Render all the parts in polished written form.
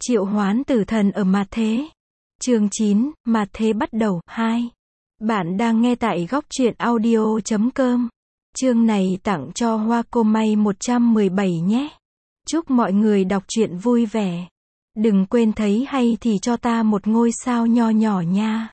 Triệu hoán tử thần ở mặt thế. Chương 9, mặt thế bắt đầu, 2. Bạn đang nghe tại góc truyện audio.com. Chương này tặng cho Hoa Cô May 117 nhé. Chúc mọi người đọc truyện vui vẻ. Đừng quên thấy hay thì cho ta một ngôi sao nho nhỏ nha.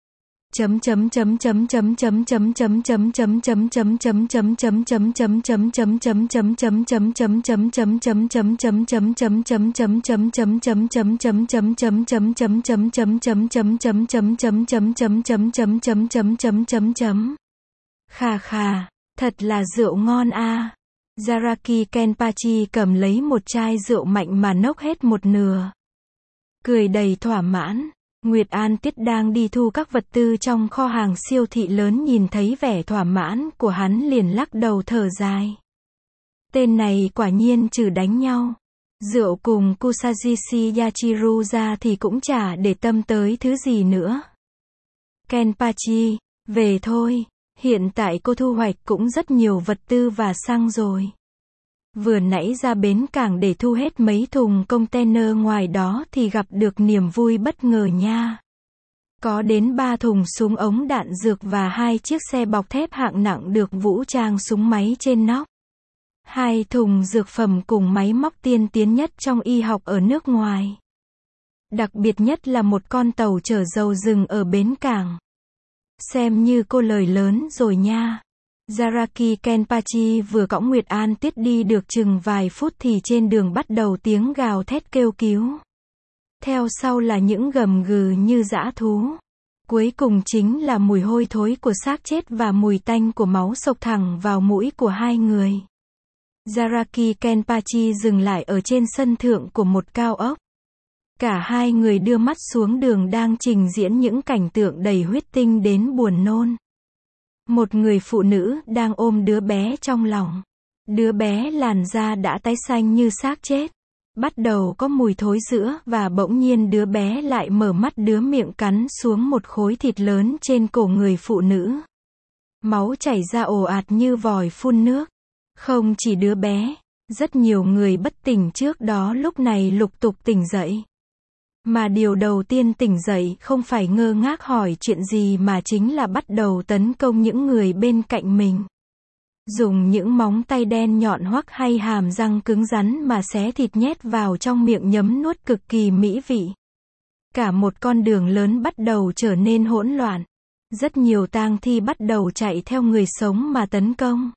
Khà khà, thật là rượu ngon a. Zaraki Kenpachi cầm lấy một chai rượu mạnh mà nốc hết một nửa. Cười đầy thỏa mãn. Nguyệt An Tiết đang đi thu các vật tư trong kho hàng siêu thị lớn nhìn thấy vẻ thỏa mãn của hắn liền lắc đầu thở dài. Tên này quả nhiên trừ đánh nhau, rượu cùng Kusagishi Yachiru ra thì cũng chả để tâm tới thứ gì nữa. Kenpachi, về thôi, hiện tại cô thu hoạch cũng rất nhiều vật tư và xăng rồi. Vừa nãy ra bến cảng để thu hết mấy thùng container ngoài đó thì gặp được niềm vui bất ngờ nha. Có đến 3 thùng súng ống đạn dược và 2 chiếc xe bọc thép hạng nặng được vũ trang súng máy trên nóc. 2 thùng dược phẩm cùng máy móc tiên tiến nhất trong y học ở nước ngoài. Đặc biệt nhất là một con tàu chở dầu dừng ở bến cảng. Xem như cô lời lớn rồi nha. Zaraki Kenpachi vừa cõng Nguyệt An Tiết đi được chừng vài phút thì trên đường bắt đầu tiếng gào thét kêu cứu. Theo sau là những gầm gừ như dã thú. Cuối cùng chính là mùi hôi thối của xác chết và mùi tanh của máu xộc thẳng vào mũi của hai người. Zaraki Kenpachi dừng lại ở trên sân thượng của một cao ốc. Cả hai người đưa mắt xuống đường đang trình diễn những cảnh tượng đầy huyết tinh đến buồn nôn. Một người phụ nữ đang ôm đứa bé trong lòng. Đứa bé làn da đã tái xanh như xác chết. Bắt đầu có mùi thối rữa và bỗng nhiên đứa bé lại mở mắt đứa miệng cắn xuống một khối thịt lớn trên cổ người phụ nữ. Máu chảy ra ồ ạt như vòi phun nước. Không chỉ đứa bé, rất nhiều người bất tỉnh trước đó lúc này lục tục tỉnh dậy. Mà điều đầu tiên tỉnh dậy không phải ngơ ngác hỏi chuyện gì mà chính là bắt đầu tấn công những người bên cạnh mình. Dùng những móng tay đen nhọn hoắt hay hàm răng cứng rắn mà xé thịt nhét vào trong miệng nhấm nuốt cực kỳ mỹ vị. Cả một con đường lớn bắt đầu trở nên hỗn loạn. Rất nhiều tang thi bắt đầu chạy theo người sống mà tấn công.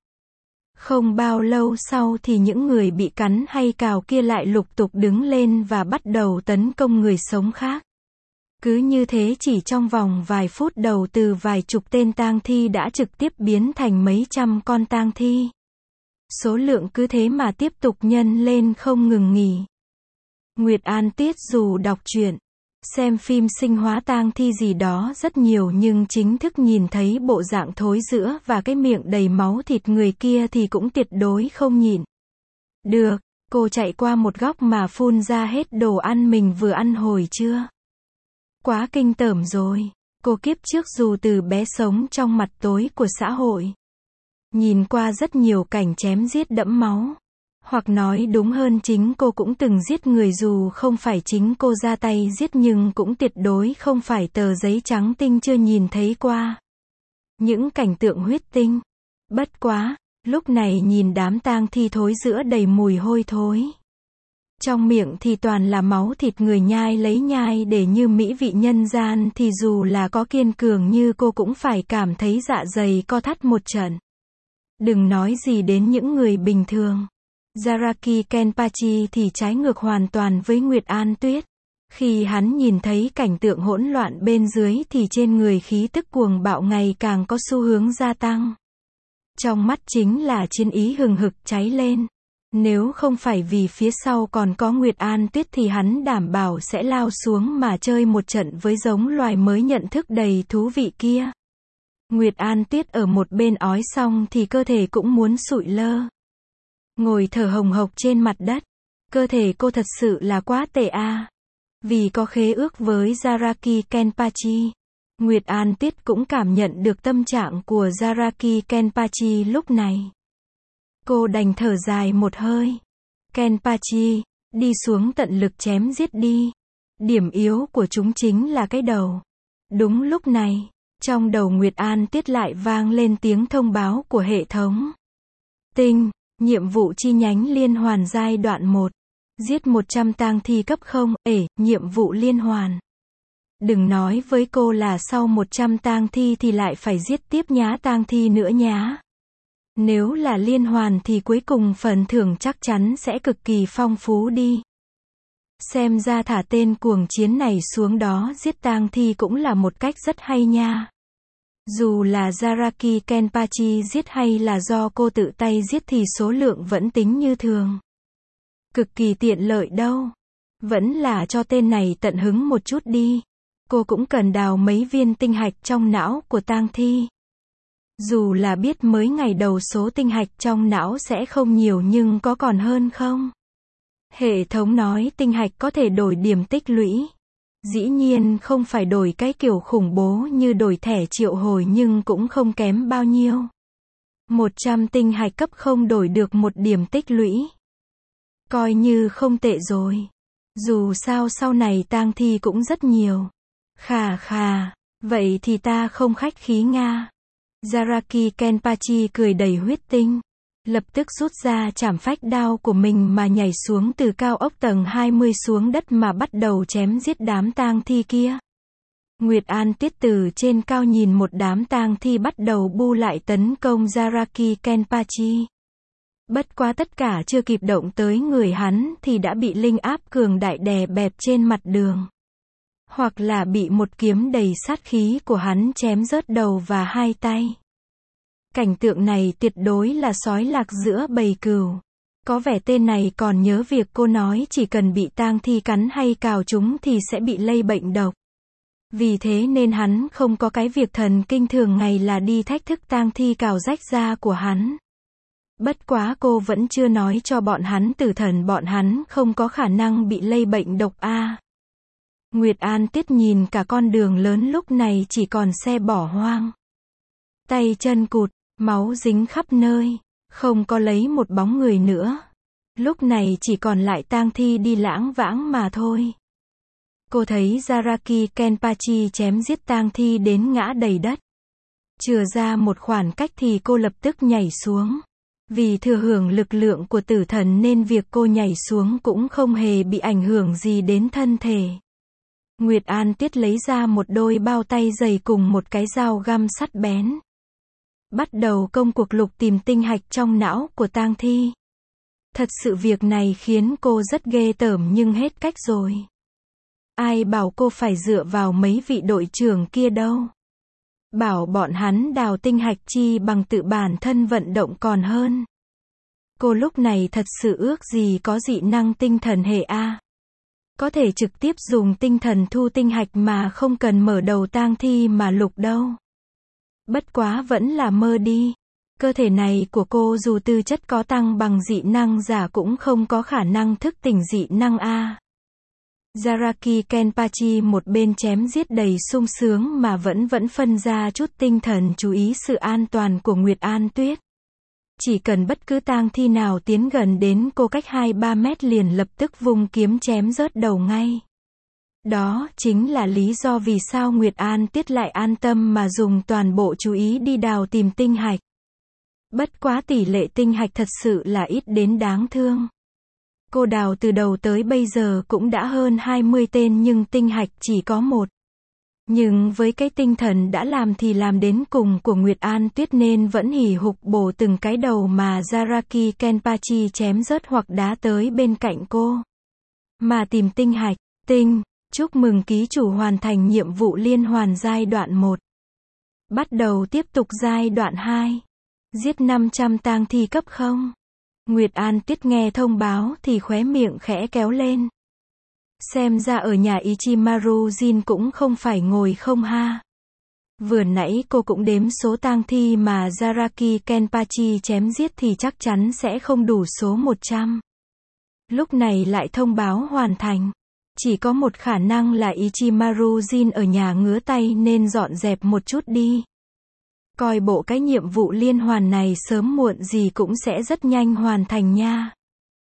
Không bao lâu sau thì những người bị cắn hay cào kia lại lục tục đứng lên và bắt đầu tấn công người sống khác. Cứ như thế chỉ trong vòng vài phút đầu từ vài chục tên tang thi đã trực tiếp biến thành mấy trăm con tang thi. Số lượng cứ thế mà tiếp tục nhân lên không ngừng nghỉ. Nguyệt An Tiết dù đọc truyện, xem phim sinh hóa tang thi gì đó rất nhiều nhưng chính thức nhìn thấy bộ dạng thối rữa và cái miệng đầy máu thịt người kia thì cũng tuyệt đối không nhịn được. Cô chạy qua một góc mà phun ra hết đồ ăn mình vừa ăn hồi trưa. Quá kinh tởm rồi. Cô kiếp trước dù từ bé sống trong mặt tối của xã hội. Nhìn qua rất nhiều cảnh chém giết đẫm máu. Hoặc nói đúng hơn chính cô cũng từng giết người dù không phải chính cô ra tay giết nhưng cũng tuyệt đối không phải tờ giấy trắng tinh chưa nhìn thấy qua. Những cảnh tượng huyết tinh. Bất quá, lúc này nhìn đám tang thi thối rữa đầy mùi hôi thối. Trong miệng thì toàn là máu thịt người nhai lấy nhai để như mỹ vị nhân gian thì dù là có kiên cường như cô cũng phải cảm thấy dạ dày co thắt một trận. Đừng nói gì đến những người bình thường. Zaraki Kenpachi thì trái ngược hoàn toàn với Nguyệt An Tuyết. Khi hắn nhìn thấy cảnh tượng hỗn loạn bên dưới thì trên người khí tức cuồng bạo ngày càng có xu hướng gia tăng. Trong mắt chính là chiến ý hừng hực cháy lên. Nếu không phải vì phía sau còn có Nguyệt An Tuyết thì hắn đảm bảo sẽ lao xuống mà chơi một trận với giống loài mới nhận thức đầy thú vị kia. Nguyệt An Tuyết ở một bên ói xong thì cơ thể cũng muốn sụi lơ. Ngồi thở hồng hộc trên mặt đất. Cơ thể cô thật sự là quá tệ a. Vì có khế ước với Zaraki Kenpachi. Nguyệt An Tiết cũng cảm nhận được tâm trạng của Zaraki Kenpachi lúc này. Cô đành thở dài một hơi. Kenpachi, Đi xuống tận lực chém giết đi. Điểm yếu của chúng chính là cái đầu. Đúng lúc này, trong đầu Nguyệt An Tiết lại vang lên tiếng thông báo của hệ thống. Tinh, nhiệm vụ chi nhánh liên hoàn giai đoạn 1. Giết 100 tang thi cấp 0, nhiệm vụ liên hoàn. Đừng nói với cô là sau 100 tang thi thì lại phải giết tiếp nhá tang thi nữa nhá. Nếu là liên hoàn thì cuối cùng phần thưởng chắc chắn sẽ cực kỳ phong phú đi. Xem ra thả tên cuồng chiến này xuống đó giết tang thi cũng là một cách rất hay nha. Dù là Zaraki Kenpachi giết hay là do cô tự tay giết thì số lượng vẫn tính như thường. Cực kỳ tiện lợi đâu. Vẫn là cho tên này tận hứng một chút đi. Cô cũng cần đào mấy viên tinh hạch trong não của tang thi. Dù là biết mới ngày đầu số tinh hạch trong não sẽ không nhiều nhưng có còn hơn không? Hệ thống nói tinh hạch có thể đổi điểm tích lũy. Dĩ nhiên không phải đổi cái kiểu khủng bố như đổi thẻ triệu hồi nhưng cũng không kém bao nhiêu. 100 tinh hạch cấp không đổi được 1 điểm tích lũy. Coi như không tệ rồi. Dù sao sau này tang thi cũng rất nhiều. Khà khà, vậy thì ta không khách khí nga. Zaraki Kenpachi cười đầy huyết tinh. Lập tức rút ra trảm phách đao của mình mà nhảy xuống từ cao ốc tầng 20 xuống đất mà bắt đầu chém giết đám tang thi kia. Nguyệt An Tiết từ trên cao nhìn một đám tang thi bắt đầu bu lại tấn công Zaraki Kenpachi. Bất quá tất cả chưa kịp động tới người hắn thì đã bị linh áp cường đại đè bẹp trên mặt đường. Hoặc là bị một kiếm đầy sát khí của hắn chém rớt đầu và 2 tay. Cảnh tượng này tuyệt đối là sói lạc giữa bầy cừu. Có vẻ tên này còn nhớ việc cô nói chỉ cần bị tang thi cắn hay cào chúng thì sẽ bị lây bệnh độc. Vì thế nên hắn không có cái việc thần kinh thường ngày là đi thách thức tang thi cào rách da của hắn. Bất quá cô vẫn chưa nói cho bọn hắn tử thần bọn hắn không có khả năng bị lây bệnh độc a. Nguyệt An Tiết nhìn cả con đường lớn lúc này chỉ còn xe bỏ hoang. Tay chân cụt, máu dính khắp nơi, không có lấy một bóng người nữa. Lúc này chỉ còn lại tang thi đi lãng vãng mà thôi. Cô thấy Zaraki Kenpachi chém giết tang thi đến ngã đầy đất. Chừa ra một khoảng cách thì cô lập tức nhảy xuống. Vì thừa hưởng lực lượng của tử thần nên việc cô nhảy xuống cũng không hề bị ảnh hưởng gì đến thân thể. Nguyệt An Tiết lấy ra một đôi bao tay dày cùng một cái dao găm sắt bén. Bắt đầu công cuộc lục tìm tinh hạch trong não của tang thi. Thật sự việc này khiến cô rất ghê tởm nhưng hết cách rồi. Ai bảo cô phải dựa vào mấy vị đội trưởng kia đâu. Bảo bọn hắn đào tinh hạch chi bằng tự bản thân vận động còn hơn. Cô lúc này thật sự ước gì có dị năng tinh thần hệ A. Có thể trực tiếp dùng tinh thần thu tinh hạch mà không cần mở đầu tang thi mà lục đâu. Bất quá vẫn là mơ đi. Cơ thể này của cô dù tư chất có tăng bằng dị năng giả cũng không có khả năng thức tỉnh dị năng A. Zaraki Kenpachi một bên chém giết đầy sung sướng mà vẫn phân ra chút tinh thần chú ý sự an toàn của Nguyệt An Tuyết. Chỉ cần bất cứ tang thi nào tiến gần đến cô cách 2-3 mét liền lập tức vung kiếm chém rớt đầu ngay. Đó chính là lý do vì sao Nguyệt An Tiết lại an tâm mà dùng toàn bộ chú ý đi đào tìm tinh hạch. Bất quá tỷ lệ tinh hạch thật sự là ít đến đáng thương. Cô đào từ đầu tới bây giờ cũng đã hơn 20 tên nhưng tinh hạch chỉ có 1. Nhưng với cái tinh thần đã làm thì làm đến cùng của Nguyệt An Tuyết nên vẫn hì hục bổ từng cái đầu mà Zaraki Kenpachi chém rớt hoặc đá tới bên cạnh cô. Mà tìm tinh hạch, chúc mừng ký chủ hoàn thành nhiệm vụ liên hoàn giai đoạn 1. Bắt đầu tiếp tục giai đoạn 2. Giết 500 tang thi cấp 0. Nguyệt An Tuyết nghe thông báo thì khóe miệng khẽ kéo lên. Xem ra ở nhà Ichimaru Jin cũng không phải ngồi không ha. Vừa nãy cô cũng đếm số tang thi mà Zaraki Kenpachi chém giết thì chắc chắn sẽ không đủ số 100. Lúc này lại thông báo hoàn thành. Chỉ có một khả năng là Ichimaru Jin ở nhà ngứa tay nên dọn dẹp một chút đi. Coi bộ cái nhiệm vụ liên hoàn này sớm muộn gì cũng sẽ rất nhanh hoàn thành nha.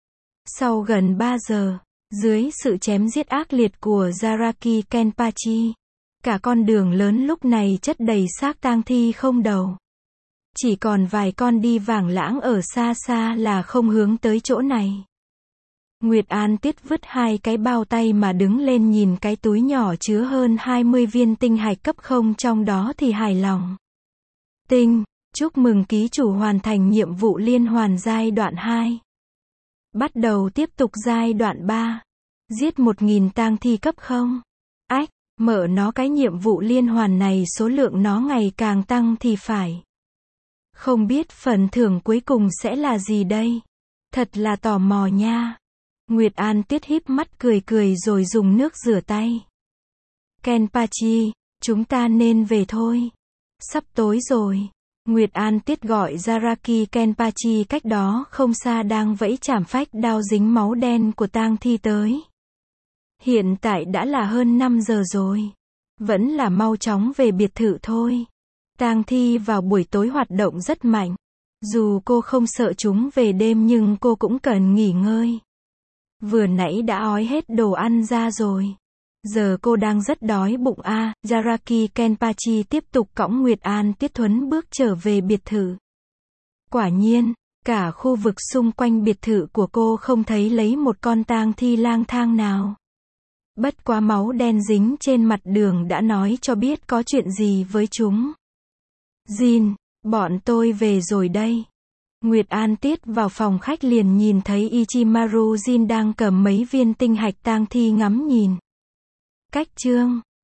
Sau gần 3 giờ, dưới sự chém giết ác liệt của Zaraki Kenpachi, cả con đường lớn lúc này chất đầy xác tang thi không đầu. Chỉ còn vài con đi vảng lãng ở xa xa là không hướng tới chỗ này. Nguyệt An Tiết vứt hai cái bao tay mà đứng lên nhìn cái túi nhỏ chứa hơn 20 viên tinh hạch cấp 0 trong đó thì hài lòng. Tinh, chúc mừng ký chủ hoàn thành nhiệm vụ liên hoàn giai đoạn 2. Bắt đầu tiếp tục giai đoạn 3. Giết 1000 tang thi cấp 0. Ách, mở nó cái nhiệm vụ liên hoàn này số lượng nó ngày càng tăng thì phải. Không biết phần thưởng cuối cùng sẽ là gì đây? Thật là tò mò nha. Nguyệt An Tiết híp mắt cười cười rồi dùng nước rửa tay. Kenpachi, chúng ta nên về thôi. Sắp tối rồi. Nguyệt An Tiết gọi Zaraki Kenpachi cách đó không xa đang vẫy chảm phách đao dính máu đen của tang thi tới. Hiện tại đã là hơn 5 giờ rồi. Vẫn là mau chóng về biệt thự thôi. Tang thi vào buổi tối hoạt động rất mạnh. Dù cô không sợ chúng về đêm nhưng cô cũng cần nghỉ ngơi. Vừa nãy đã ói hết đồ ăn ra rồi. Giờ cô đang rất đói bụng a. Zaraki Kenpachi tiếp tục cõng Nguyệt An Tiết Thuấn bước trở về biệt thự. Quả nhiên, cả khu vực xung quanh biệt thự của cô không thấy lấy một con tang thi lang thang nào. Bất quá máu đen dính trên mặt đường đã nói cho biết có chuyện gì với chúng. Jin, bọn tôi về rồi đây. Nguyệt An Tiết vào phòng khách liền nhìn thấy Ichimaru Jin đang cầm mấy viên tinh hạch tang thi ngắm nhìn. Cách chương